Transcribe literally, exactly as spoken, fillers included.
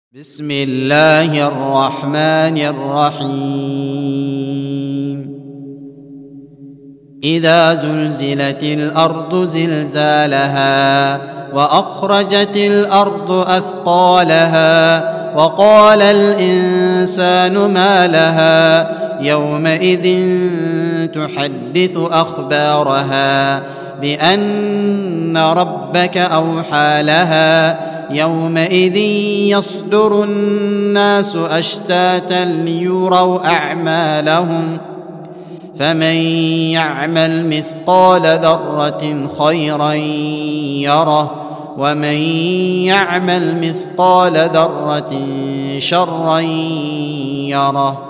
بسم الله الرحمن الرحيم إذا زلزلت الأرض زلزالها وأخرجت الأرض أثقالها وقال الإنسان ما لها يومئذ تحدث أخبارها بأن ربك أوحى لها يومئذ يصدر الناس أشتاتا ليروا أعمالهم فمن يعمل مثقال ذرة خيرا يره ومن يعمل مثقال ذرة شرا يره.